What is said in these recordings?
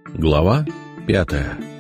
Глава 5.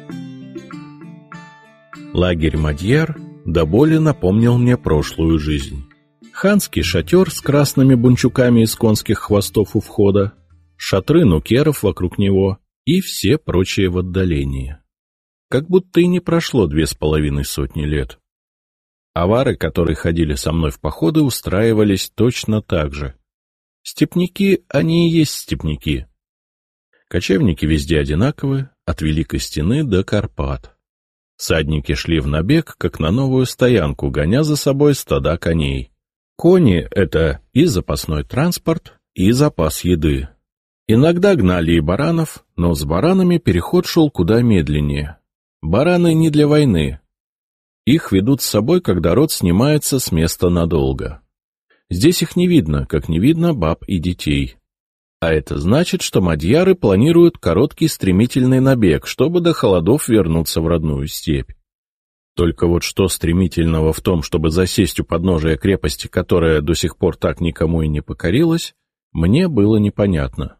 Лагерь Мадьяр до боли напомнил мне прошлую жизнь. Ханский шатер с красными бунчуками из конских хвостов у входа, шатры нукеров вокруг него и все прочие в отдалении. Как будто и не прошло 2,5 лет. Авары, которые ходили со мной в походы, устраивались точно так же. Степняки, они и есть степняки. Кочевники везде одинаковы, от Великой Стены до Карпат. Всадники шли в набег, как на новую стоянку, гоня за собой стада коней. Кони — это и запасной транспорт, и запас еды. Иногда гнали и баранов, но с баранами переход шел куда медленнее. Бараны не для войны. Их ведут с собой, когда род снимается с места надолго. Здесь их не видно, как не видно баб и детей. А это значит, что мадьяры планируют короткий стремительный набег, чтобы до холодов вернуться в родную степь. Только вот что стремительного в том, чтобы засесть у подножия крепости, которая до сих пор так никому и не покорилась, мне было непонятно.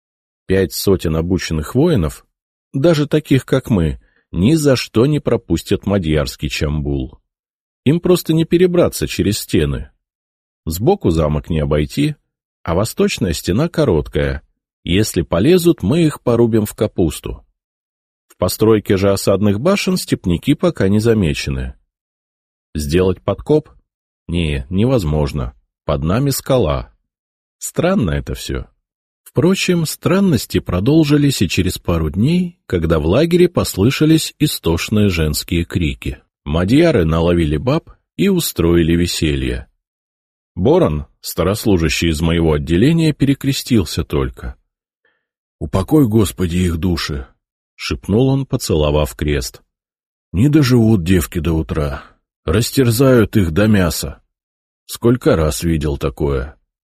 5 сотен обученных воинов, даже таких, как мы, ни за что не пропустят мадьярский Чамбул. Им просто не перебраться через стены. Сбоку замок не обойти, а восточная стена короткая. Если полезут, мы их порубим в капусту. В постройке же осадных башен степняки пока не замечены. Сделать подкоп? Невозможно. Под нами скала. Странно это все. Впрочем, странности продолжились и через пару дней, когда в лагере послышались истошные женские крики. Мадьяры наловили баб и устроили веселье. Борон, старослужащий из моего отделения, перекрестился только. — Упокой, Господи, их души! — шепнул он, поцеловав крест. — Не доживут девки до утра. Растерзают их до мяса. Сколько раз видел такое.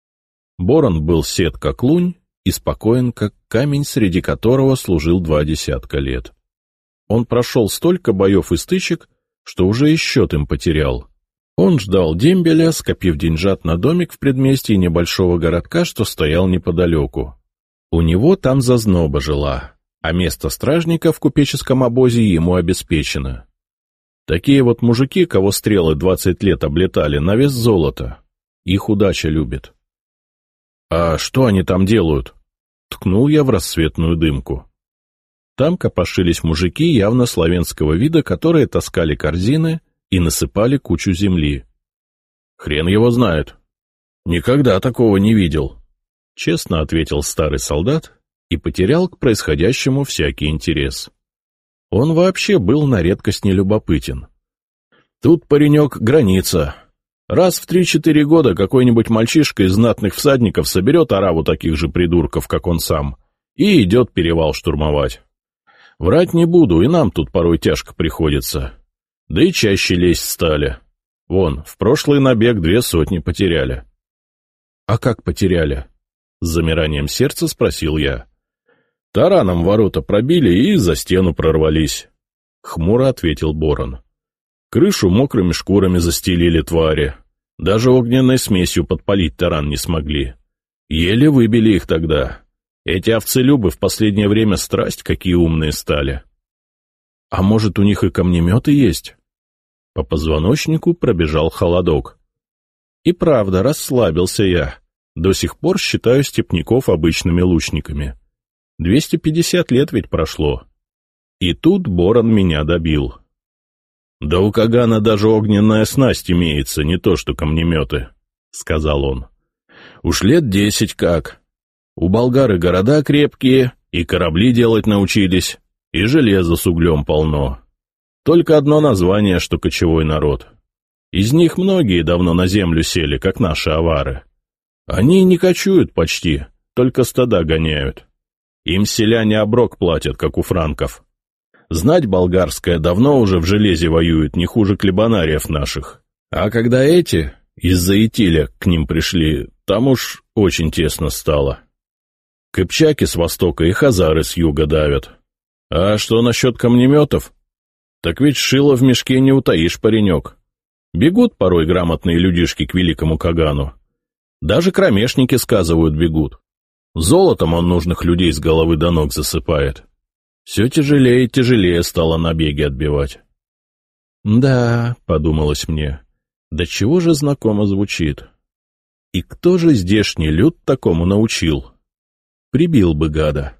Борон был сед как лунь и спокоен как камень, среди которого служил 20 лет. Он прошел столько боев и стычек, что уже и счет им потерял. Он ждал дембеля, скопив деньжат на домик в предместье небольшого городка, что стоял неподалеку. У него там зазноба жила, а место стражника в купеческом обозе ему обеспечено. Такие вот мужики, кого стрелы 20 лет облетали, на вес золота. Их удача любит. — А что они там делают? — ткнул я в рассветную дымку. Там копошились мужики явно славянского вида, которые таскали корзины и насыпали кучу земли. Хрен его знает. Никогда такого не видел, — честно ответил старый солдат и потерял к происходящему всякий интерес. Он вообще был на редкость нелюбопытен. Тут, паренек, граница. Раз в 3-4 года какой-нибудь мальчишка из знатных всадников соберет ораву таких же придурков, как он сам, и идет перевал штурмовать. Врать не буду, и нам тут порой тяжко приходится. Да и чаще лезть стали. Вон, в прошлый набег 200 потеряли. — А как потеряли? — с замиранием сердца спросил я. — Тараном ворота пробили и за стену прорвались, — хмуро ответил Борон. Крышу мокрыми шкурами застелили твари. Даже огненной смесью подпалить таран не смогли. Еле выбили их тогда. Эти овцелюбы в последнее время страсть какие умные стали. — А может, у них и камнеметы есть? По позвоночнику пробежал холодок. И правда, расслабился я. До сих пор считаю степняков обычными лучниками. 250 лет ведь прошло. И тут Борон меня добил. — Да у Кагана даже огненная снасть имеется, не то что камнеметы, — сказал он. — Уж лет 10 как. У болгары города крепкие, и корабли делать научились, и железа с углем полно. Только одно название, что кочевой народ. Из них многие давно на землю сели, как наши авары. Они не кочуют почти, только стада гоняют. Им селяне оброк платят, как у франков. Знать болгарская давно уже в железе воюет, не хуже клебанариев наших. А когда эти из-за Итиля к ним пришли, там уж очень тесно стало. Кыпчаки с востока и хазары с юга давят. А что насчет камнеметов? Так ведь шило в мешке не утаишь, паренек. Бегут порой грамотные людишки к великому Кагану. Даже кромешники, сказывают, бегут. Золотом он нужных людей с головы до ног засыпает. Все тяжелее и тяжелее стало набеги отбивать. «Да», — подумалось мне, — «да чего же знакомо звучит? И кто же здешний люд такому научил? Прибил бы гада».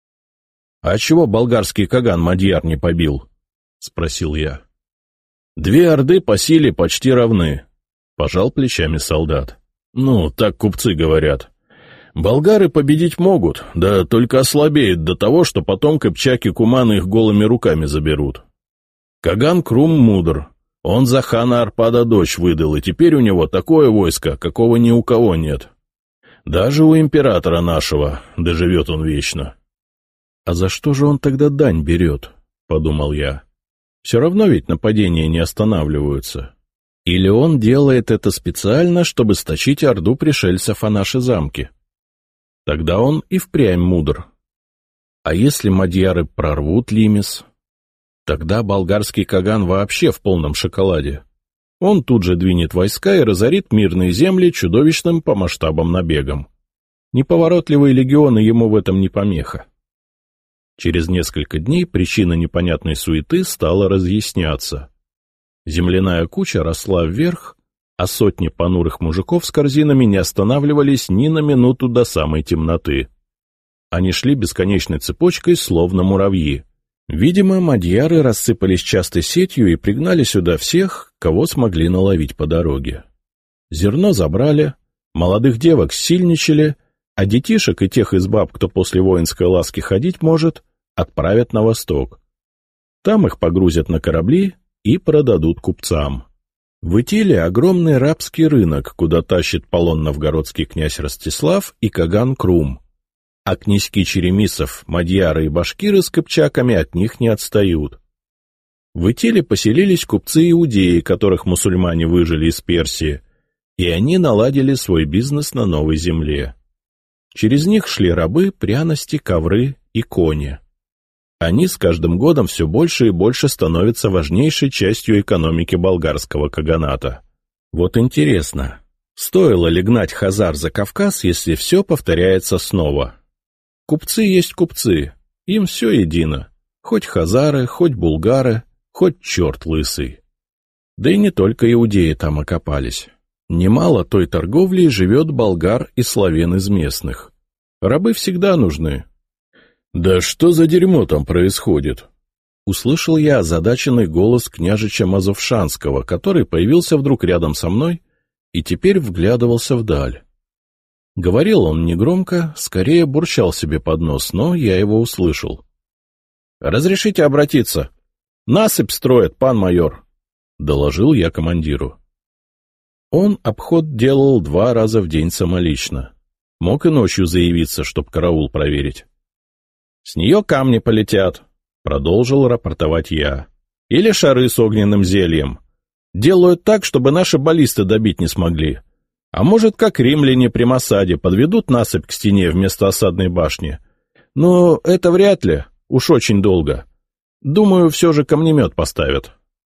«А чего болгарский Каган Мадьяр не побил?» — спросил я. «Две орды по силе почти равны», — пожал плечами солдат. «Ну, так купцы говорят. Болгары победить могут, да только ослабеют до того, что потом кыпчаки Куманы их голыми руками заберут. Каган Крум мудр, он за хана Арпада дочь выдал, и теперь у него такое войско, какого ни у кого нет. Даже у императора нашего, доживет он вечно». «А за что же он тогда дань берет?» — подумал я. «Все равно ведь нападения не останавливаются. Или он делает это специально, чтобы сточить орду пришельцев о наши замки? Тогда он и впрямь мудр. А если мадьяры прорвут Лимес? Тогда болгарский Каган вообще в полном шоколаде. Он тут же двинет войска и разорит мирные земли чудовищным по масштабам набегом. Неповоротливые легионы ему в этом не помеха». Через несколько дней причина непонятной суеты стала разъясняться. Земляная куча росла вверх, а сотни понурых мужиков с корзинами не останавливались ни на минуту до самой темноты. Они шли бесконечной цепочкой, словно муравьи. Видимо, мадьяры рассыпались частой сетью и пригнали сюда всех, кого смогли наловить по дороге. Зерно забрали, молодых девок ссильничали, а детишек и тех из баб, кто после воинской ласки ходить может, отправят на восток. Там их погрузят на корабли и продадут купцам. В Итиле огромный рабский рынок, куда тащит полон новгородский князь Ростислав и Каган Крум. А князьки Черемисов, мадьяры и башкиры с кыпчаками от них не отстают. В Итиле поселились купцы-иудеи, которых мусульмане выжили из Персии, и они наладили свой бизнес на новой земле. Через них шли рабы, пряности, ковры и кони. Они с каждым годом все больше и больше становятся важнейшей частью экономики болгарского каганата. Вот интересно, стоило ли гнать хазар за Кавказ, если все повторяется снова? Купцы есть купцы, им все едино, хоть хазары, хоть булгары, хоть черт лысый. Да и не только иудеи там окопались. Немало той торговли живет болгар и славян из местных. Рабы всегда нужны. «Да что за дерьмо там происходит?» — услышал я озадаченный голос княжича Мазовшанского, который появился вдруг рядом со мной и теперь вглядывался вдаль. Говорил он негромко, скорее бурчал себе под нос, но я его услышал. «Разрешите обратиться? Насыпь строят, пан майор», — доложил я командиру. Он обход делал 2 раза в день самолично. Мог и ночью заявиться, чтоб караул проверить. «С нее камни полетят», — продолжил рапортовать я. «Или шары с огненным зельем. Делают так, чтобы наши баллисты добить не смогли. А может, как римляне при Масаде, подведут насыпь к стене вместо осадной башни. Но это вряд ли, уж очень долго. Думаю, все же камнемет поставят».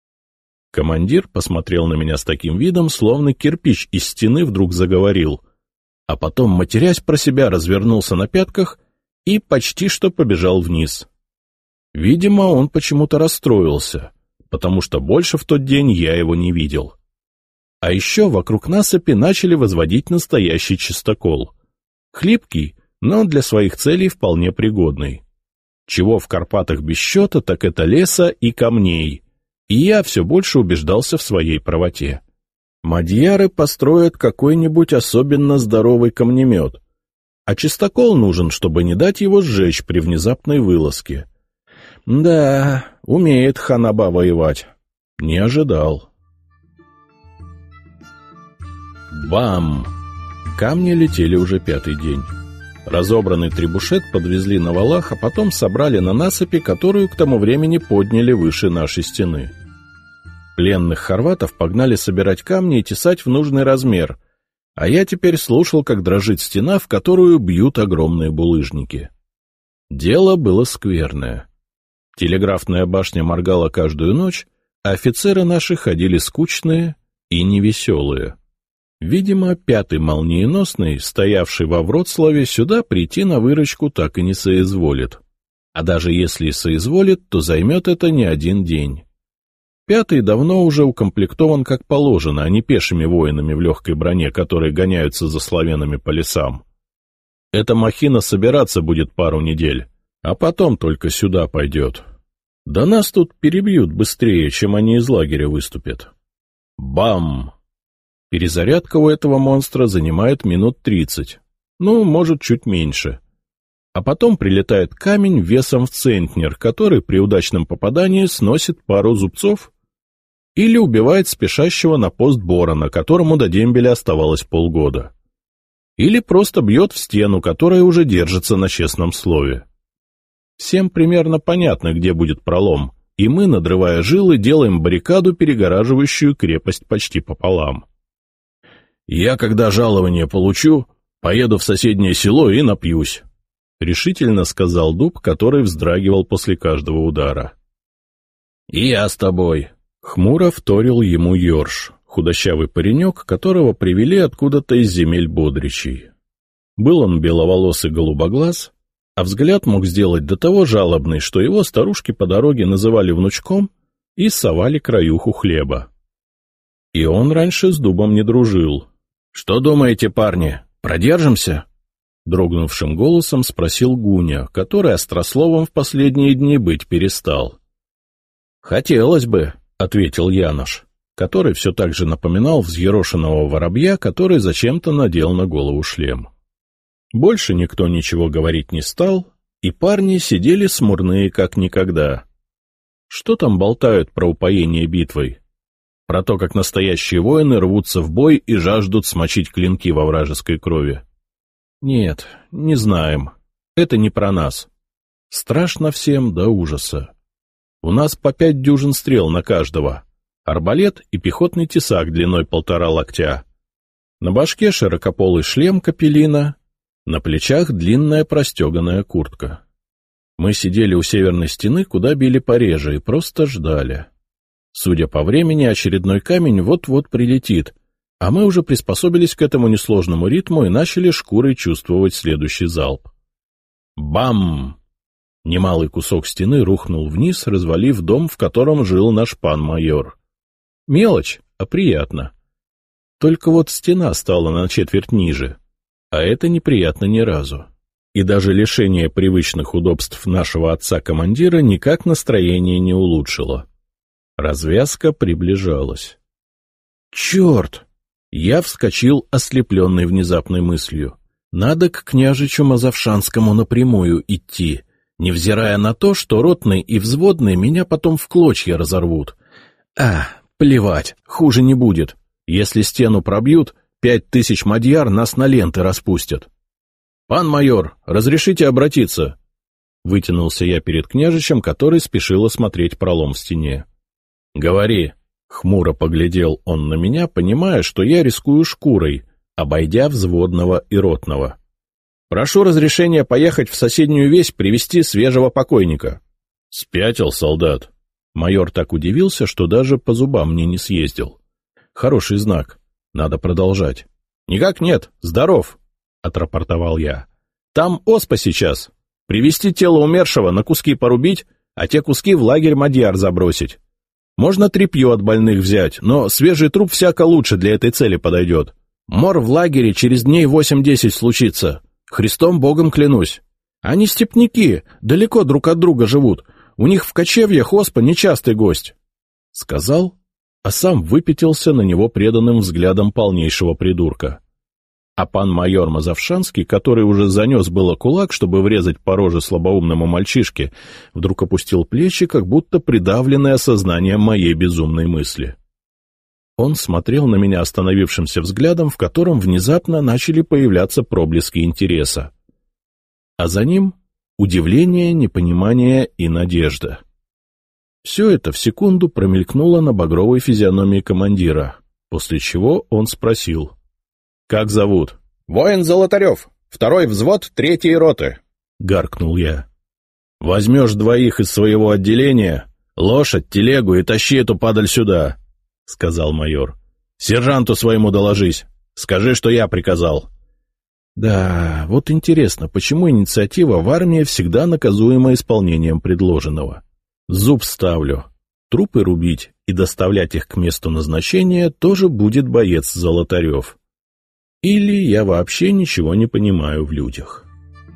Командир посмотрел на меня с таким видом, словно кирпич из стены вдруг заговорил, а потом, матерясь про себя, развернулся на пятках и почти что побежал вниз. Видимо, он почему-то расстроился, потому что больше в тот день я его не видел. А еще вокруг насыпи начали возводить настоящий чистокол. Хлипкий, но для своих целей вполне пригодный. Чего в Карпатах без счета, так это леса и камней. И я все больше убеждался в своей правоте. Мадьяры построят какой-нибудь особенно здоровый камнемет, а чистокол нужен, чтобы не дать его сжечь при внезапной вылазке. Да, умеет ханаба воевать. Не ожидал. Бам! Камни летели уже 5-й день. Разобранный требушет подвезли на валах, а потом собрали на насыпи, которую к тому времени подняли выше нашей стены. Пленных хорватов погнали собирать камни и тесать в нужный размер, а я теперь слушал, как дрожит стена, в которую бьют огромные булыжники. Дело было скверное. Телеграфная башня моргала каждую ночь, а офицеры наши ходили скучные и невеселые. Видимо, 5-й молниеносный, стоявший во Вроцлаве, сюда прийти на выручку так и не соизволит. А даже если и соизволит, то займет это не один день. 5-й давно уже укомплектован как положено, а не пешими воинами в легкой броне, которые гоняются за славянами по лесам. Эта махина собираться будет пару недель, а потом только сюда пойдет. Да нас тут перебьют быстрее, чем они из лагеря выступят. Бам! Перезарядка у этого монстра занимает минут 30, может, чуть меньше. А потом прилетает камень весом в центнер, который при удачном попадании сносит пару зубцов или убивает спешащего на пост Борона, которому до дембеля оставалось полгода. Или просто бьет в стену, которая уже держится на честном слове. Всем примерно понятно, где будет пролом, и мы, надрывая жилы, делаем баррикаду, перегораживающую крепость почти пополам. «Я, когда жалование получу, поеду в соседнее село и напьюсь», — решительно сказал Дуб, который вздрагивал после каждого удара. «И я с тобой», — хмуро вторил ему Йорш, худощавый паренек, которого привели откуда-то из земель Бодричей. Был он беловолосый голубоглаз, а взгляд мог сделать до того жалобный, что его старушки по дороге называли внучком и совали краюху хлеба. И он раньше с Дубом не дружил. «Что думаете, парни, продержимся?» Дрогнувшим голосом спросил Гуня, который острословом в последние дни быть перестал. «Хотелось бы», — ответил Янош, который все так же напоминал взъерошенного воробья, который зачем-то надел на голову шлем. Больше никто ничего говорить не стал, и парни сидели смурные как никогда. Что там болтают про упоение битвой? Про то, как настоящие воины рвутся в бой и жаждут смочить клинки во вражеской крови? Нет, не знаем. Это не про нас. Страшно всем до ужаса. У нас по 5 дюжин стрел на каждого. Арбалет и пехотный тесак длиной 1,5 локтя. На башке широкополый шлем капеллина, на плечах длинная простеганая куртка. Мы сидели у северной стены, куда били пореже, и просто ждали. Судя по времени, очередной камень вот-вот прилетит, а мы уже приспособились к этому несложному ритму и начали шкурой чувствовать следующий залп. Бам! Немалый кусок стены рухнул вниз, развалив дом, в котором жил наш пан-майор. Мелочь, а приятно. Только вот стена стала на четверть ниже, а это неприятно ни разу. И даже лишение привычных удобств нашего отца-командира никак настроение не улучшило. Развязка приближалась. «Черт!» Я вскочил, ослепленный внезапной мыслью. «Надо к княжичу Мазовшанскому напрямую идти, невзирая на то, что ротный и взводный меня потом в клочья разорвут. Плевать, хуже не будет. Если стену пробьют, 5000 мадьяр нас на ленты распустят. Пан майор, разрешите обратиться?» Вытянулся я перед княжичем, который спешил осмотреть пролом в стене. «Говори», — хмуро поглядел он на меня, понимая, что я рискую шкурой, обойдя взводного и ротного. «Прошу разрешения поехать в соседнюю весь привезти свежего покойника». «Спятил, солдат». Майор так удивился, что даже по зубам мне не съездил. «Хороший знак. Надо продолжать». «Никак нет. Здоров», — отрапортовал я. «Там оспа сейчас. Привезти тело умершего, на куски порубить, а те куски в лагерь мадьяр забросить. Можно тряпье от больных взять, но свежий труп всяко лучше для этой цели подойдет. Мор в лагере через дней 8-10 случится. Христом Богом клянусь. Они степняки, далеко друг от друга живут. У них в кочевьях оспа нечастый гость», — сказал, а сам выпятился на него преданным взглядом полнейшего придурка. А пан майор Мазовшанский, который уже занес было кулак, чтобы врезать по роже слабоумному мальчишке, вдруг опустил плечи, как будто придавленный осознанием моей безумной мысли. Он смотрел на меня остановившимся взглядом, в котором внезапно начали появляться проблески интереса. А за ним удивление, непонимание и надежда. Все это в секунду промелькнуло на багровой физиономии командира, после чего он спросил: «Как зовут?» «Воин Золотарев, 2-й взвод 3-й роты», — гаркнул я. «Возьмешь 2 из своего отделения, лошадь, телегу и тащи эту падаль сюда», — сказал майор. «Сержанту своему доложись, скажи, что я приказал». Да, вот интересно, почему инициатива в армии всегда наказуема исполнением предложенного? Зуб ставлю. Трупы рубить и доставлять их к месту назначения тоже будет боец Золотарев. Или я вообще ничего не понимаю в людях.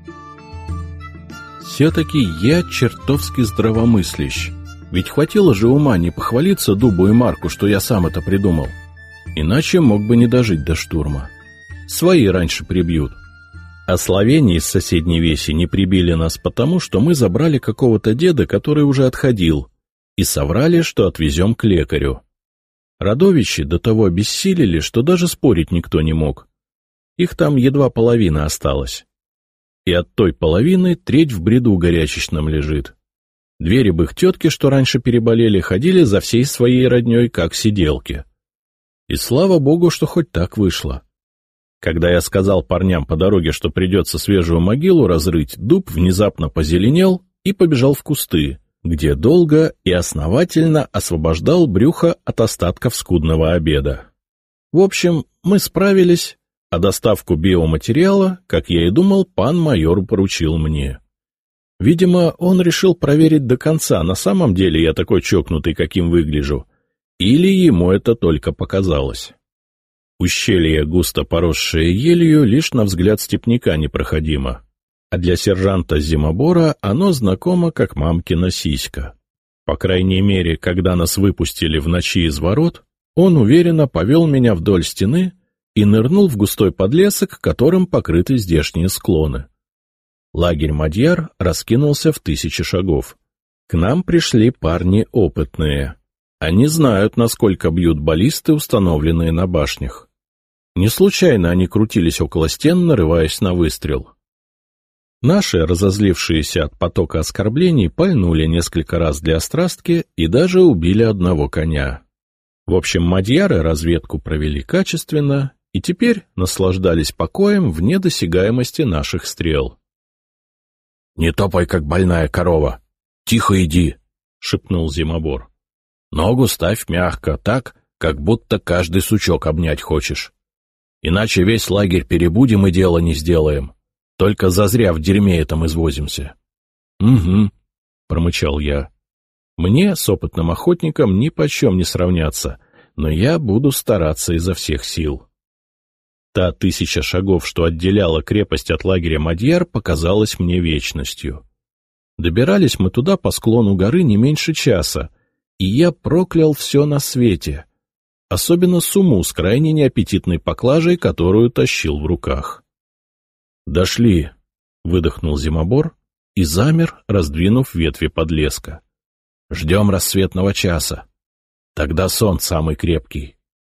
Все-таки я чертовски здравомыслящ. Ведь хватило же ума не похвалиться Дубу и Марку, что я сам это придумал. Иначе мог бы не дожить до штурма. Свои раньше прибьют. А словени из соседней веси не прибили нас потому, что мы забрали какого-то деда, который уже отходил, и соврали, что отвезем к лекарю. Родовичи до того обессилели, что даже спорить никто не мог. Их там едва половина осталась. И от той половины треть в бреду горячечном лежит. Две рябых тетки, что раньше переболели, ходили за всей своей родней, как сиделки. И слава богу, что хоть так вышло. Когда я сказал парням по дороге, что придется свежую могилу разрыть, Дуб внезапно позеленел и побежал в кусты, где долго и основательно освобождал брюхо от остатков скудного обеда. В общем, мы справились, а доставку биоматериала, как я и думал, пан майор поручил мне. Видимо, он решил проверить до конца, на самом деле я такой чокнутый, каким выгляжу, или ему это только показалось. Ущелье, густо поросшее елью, лишь на взгляд степняка непроходимо, а для сержанта Зимобора оно знакомо, как мамкина сиська. По крайней мере, когда нас выпустили в ночи из ворот, он уверенно повел меня вдоль стены и нырнул в густой подлесок, которым покрыты здешние склоны. Лагерь Мадьяр раскинулся в 1000 шагов. К нам пришли парни опытные. Они знают, насколько бьют баллисты, установленные на башнях. Не случайно они крутились около стен, нарываясь на выстрел. Наши, разозлившиеся от потока оскорблений, пальнули несколько раз для острастки и даже убили одного коня. В общем, мадьяры разведку провели качественно и теперь наслаждались покоем вне досягаемости наших стрел. — Не топай, как больная корова. Тихо иди, — шепнул Зимобор. — Ногу ставь мягко, так, как будто каждый сучок обнять хочешь. Иначе весь лагерь перебудем и дело не сделаем. Только зазря в дерьме этом извозимся. — Угу, — промычал я. Мне с опытным охотником нипочем не сравняться, но я буду стараться изо всех сил. Та 1000 шагов, что отделяла крепость от лагеря Мадьяр, показалась мне вечностью. Добирались мы туда по склону горы не меньше часа, и я проклял все на свете, особенно сумму с крайне неаппетитной поклажей, которую тащил в руках. «Дошли», — выдохнул Зимобор и замер, раздвинув ветви подлеска. «Ждем рассветного часа. Тогда сон самый крепкий».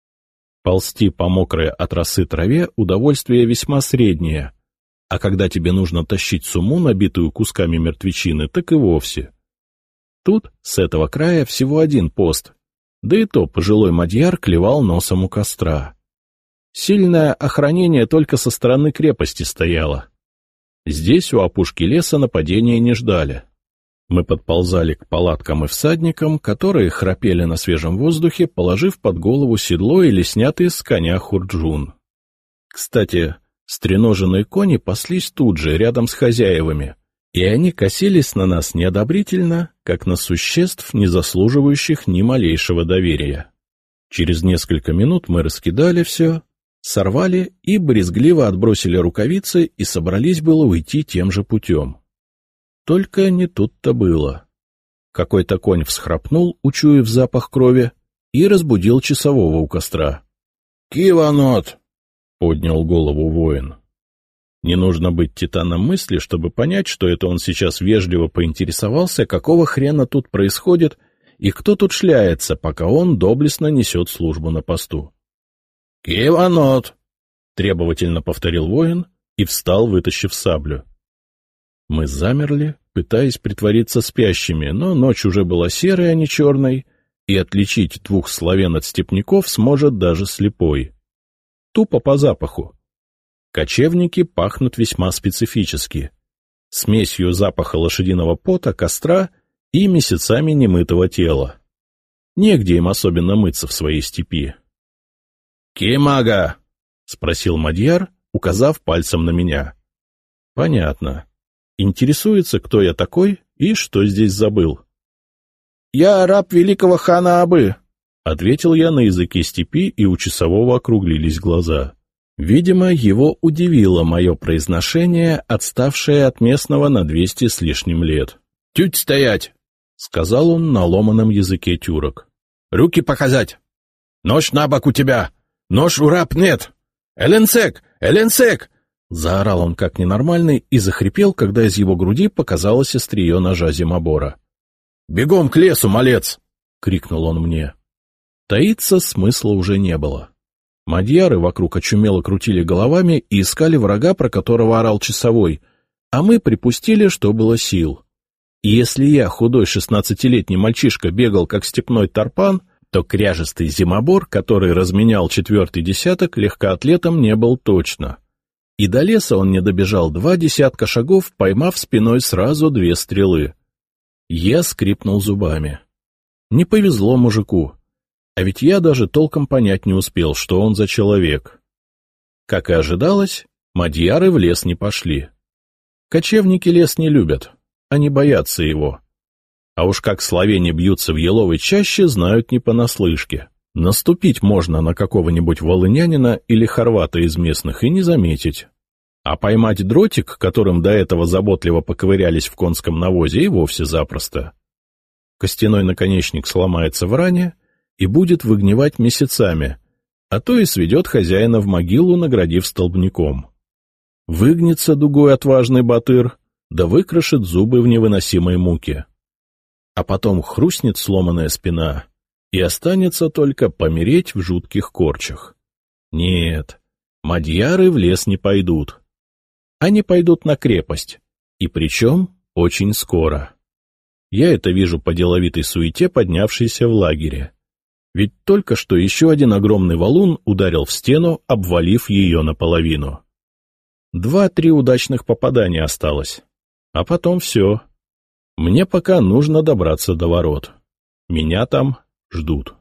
Ползти по мокрой от росы траве удовольствие весьма среднее, а когда тебе нужно тащить сумму, набитую кусками мертвечины, так и вовсе. Тут, с этого края, всего один пост, да и то пожилой мадьяр клевал носом у костра. Сильное охранение только со стороны крепости стояло. Здесь, у опушки леса, нападения не ждали. Мы подползали к палаткам и всадникам, которые храпели на свежем воздухе, положив под голову седло или снятый с коня хурджун. Кстати, стреноженные кони паслись тут же, рядом с хозяевами, и они косились на нас неодобрительно, как на существ, не заслуживающих ни малейшего доверия. Через несколько минут мы раскидали все, сорвали и брезгливо отбросили рукавицы и собрались было уйти тем же путем. Только не тут-то было. Какой-то конь всхрапнул, учуяв запах крови, и разбудил часового у костра. — Киванот! — поднял голову воин. Не нужно быть титаном мысли, чтобы понять, что это он сейчас вежливо поинтересовался, какого хрена тут происходит и кто тут шляется, пока он доблестно несет службу на посту. — Киванот! — требовательно повторил воин и встал, вытащив саблю. Мы замерли, пытаясь притвориться спящими, но ночь уже была серой, а не черной, и отличить двух славян от степняков сможет даже слепой. Тупо по запаху. Кочевники пахнут весьма специфически, смесью запаха лошадиного пота, костра и месяцами немытого тела. Негде им особенно мыться в своей степи. — Кимага! — спросил мадьяр, указав пальцем на меня. Понятно. Интересуется, кто я такой и что здесь забыл. «Я раб великого хана Абы», — ответил я на языке степи, и у часового округлились глаза. Видимо, его удивило мое произношение, отставшее от местного на 200 с лишним лет. «Тють стоять!» — сказал он на ломаном языке тюрок. «Руки показать! Нож на бок у тебя! Нож у раб нет! Эленсек! Эленсек!» Заорал он как ненормальный и захрипел, когда из его груди показалось острие ножа зимобора. «Бегом к лесу, малец!» — крикнул он мне. Таиться смысла уже не было. Мадьяры вокруг очумело крутили головами и искали врага, про которого орал часовой, а мы припустили, что было сил. И если я, худой 16-летний мальчишка, бегал как степной тарпан, то кряжестый зимобор, который разменял 4-й десяток, легкоатлетом не был точно. И до леса он не добежал 2 десятка шагов, поймав спиной сразу 2 стрелы. Я скрипнул зубами. Не повезло мужику. А ведь я даже толком понять не успел, что он за человек. Как и ожидалось, мадьяры в лес не пошли. Кочевники лес не любят, они боятся его. А уж как словени бьются в еловой чаще, знают не понаслышке. Наступить можно на какого-нибудь волынянина или хорвата из местных и не заметить. А поймать дротик, которым до этого заботливо поковырялись в конском навозе, и вовсе запросто. Костяной наконечник сломается в ране и будет выгнивать месяцами, а то и сведет хозяина в могилу, наградив столбняком. Выгнется дугой отважный батыр, да выкрошит зубы в невыносимой муке. А потом хрустнет сломанная спина, и останется только помереть в жутких корчах. Нет, мадьяры в лес не пойдут. Они пойдут на крепость, и причем очень скоро. Я это вижу по деловитой суете, поднявшейся в лагере. Ведь только что еще один огромный валун ударил в стену, обвалив ее наполовину. 2-3 удачных попадания осталось. А потом все. Мне пока нужно добраться до ворот. Меня там ждут.